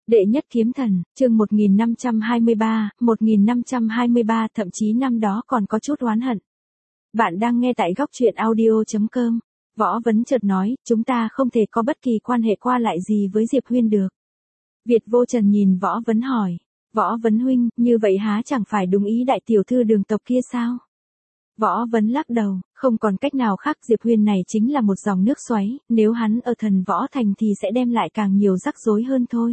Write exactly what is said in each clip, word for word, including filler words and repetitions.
Đệ nhất kiếm thần, chương một nghìn năm trăm hai mươi ba, một nghìn năm trăm hai mươi ba thậm chí năm đó còn có chút oán hận. Bạn đang nghe tại góc truyện audio chấm com. Võ Vấn chợt nói, chúng ta không thể có bất kỳ quan hệ qua lại gì với Diệp Huyên được. Việt Vô Trần nhìn Võ Vấn hỏi, Võ Vấn huynh, như vậy há chẳng phải đúng ý đại tiểu thư Đường tộc kia sao? Võ Vấn lắc đầu, không còn cách nào khác, Diệp Huyên này chính là một dòng nước xoáy, nếu hắn ở Thần Võ Thành thì sẽ đem lại càng nhiều rắc rối hơn thôi.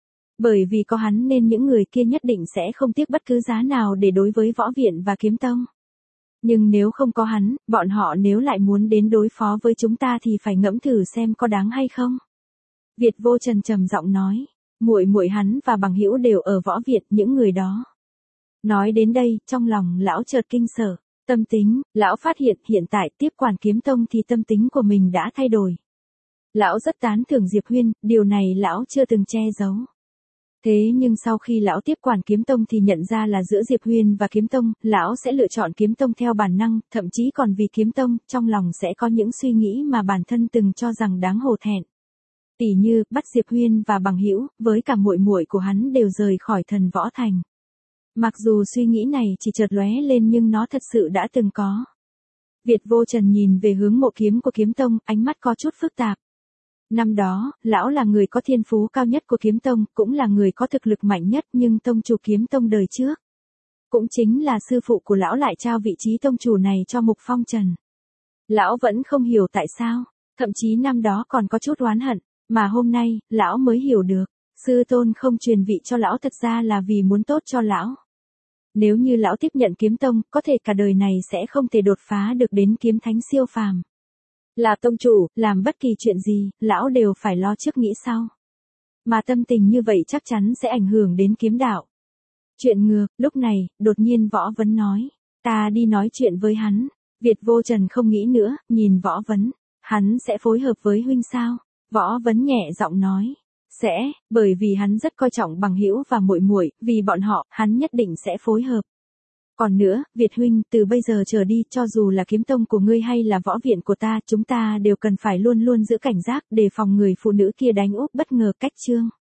Bởi vì có hắn nên những người kia nhất định sẽ không tiếc bất cứ giá nào để đối với Võ Viện và Kiếm Tông. Nhưng nếu không có hắn, bọn họ nếu lại muốn đến đối phó với chúng ta thì phải ngẫm thử xem có đáng hay không. Việt Vô Trần trầm giọng nói, muội muội hắn và bằng hữu đều ở Võ Viện, những người đó. Nói đến đây, trong lòng lão chợt kinh sợ, tâm tính, lão phát hiện hiện tại tiếp quản Kiếm Tông thì tâm tính của mình đã thay đổi. Lão rất tán thưởng Diệp Huyên, điều này lão chưa từng che giấu. Thế nhưng sau khi lão tiếp quản Kiếm Tông thì nhận ra là giữa Diệp Huyên và Kiếm Tông, lão sẽ lựa chọn Kiếm Tông theo bản năng, thậm chí còn vì Kiếm Tông, trong lòng sẽ có những suy nghĩ mà bản thân từng cho rằng đáng hổ thẹn. Tỉ như, bắt Diệp Huyên và bằng hữu, với cả muội muội của hắn đều rời khỏi Thần Võ Thành. Mặc dù suy nghĩ này chỉ chợt lóe lên nhưng nó thật sự đã từng có. Việt Vô Trần nhìn về hướng mộ kiếm của Kiếm Tông, ánh mắt có chút phức tạp. Năm đó, lão là người có thiên phú cao nhất của Kiếm Tông, cũng là người có thực lực mạnh nhất, nhưng tông chủ Kiếm Tông đời trước cũng chính là sư phụ của lão lại trao vị trí tông chủ này cho Mục Phong Trần. Lão vẫn không hiểu tại sao, thậm chí năm đó còn có chút oán hận, mà hôm nay, lão mới hiểu được, sư tôn không truyền vị cho lão thật ra là vì muốn tốt cho lão. Nếu như lão tiếp nhận Kiếm Tông, có thể cả đời này sẽ không thể đột phá được đến kiếm thánh siêu phàm. Là tông chủ, làm bất kỳ chuyện gì, lão đều phải lo trước nghĩ sau. Mà tâm tình như vậy chắc chắn sẽ ảnh hưởng đến kiếm đạo. Chuyện ngược, lúc này, đột nhiên Võ Vấn nói, ta đi nói chuyện với hắn. Việt Vô Trần không nghĩ nữa, nhìn Võ Vấn, hắn sẽ phối hợp với huynh sao? Võ Vấn nhẹ giọng nói, sẽ, bởi vì hắn rất coi trọng bằng hữu và muội muội, vì bọn họ, hắn nhất định sẽ phối hợp. Còn nữa, Việt huynh, từ bây giờ trở đi, cho dù là Kiếm Tông của ngươi hay là Võ Viện của ta, chúng ta đều cần phải luôn luôn giữ cảnh giác, đề phòng người phụ nữ kia đánh úp bất ngờ cách chương.